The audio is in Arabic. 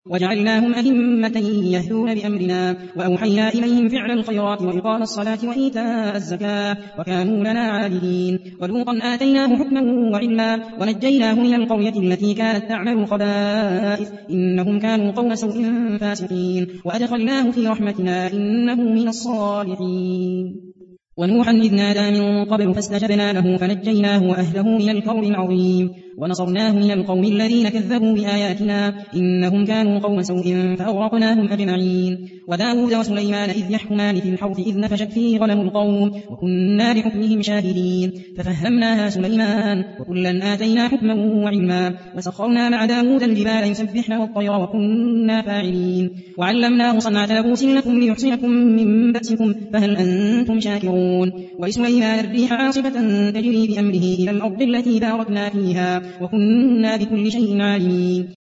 وجعلناهم أئمة يهدون بأمرنا وأوحينا إليهم فعل الخيرات وإقام الصلاة وإيتاء الزكاة وكانوا لنا عابدين. ولوطا آتيناه حكما وعلما ونجيناه من القرية التي كانت تعمل الخبائث إنهم كانوا قوم سوء فاسقين وأدخلناه في رحمتنا إنه من الصالحين. ونوحا إذ نادى من قبل فاستجبنا له فنجيناه وأهله من الكرب العظيم ونصرناه من القوم الذين كذبوا بآياتنا إنهم كانوا قوم سوء فأغرقناهم أجمعين. وداود وسليمان إذ يحكمان في الحرث إذ نفشت فيه غنم القوم وكنا لحكمهم شاهدين ففهمناها سليمان وكلا آتينا حكما وعلما وسخرنا مع داود الجبال يسبحن والطير وكنا فاعلين. وعلمناه صنعة لبوس لكم ليحصنكم من بأسكم فهل أنتم شاكرون. ولسليمان الريح عاصفة تجري بأمره إلى الأرض التي باركنا فيها وكنا بكل شيء عليم.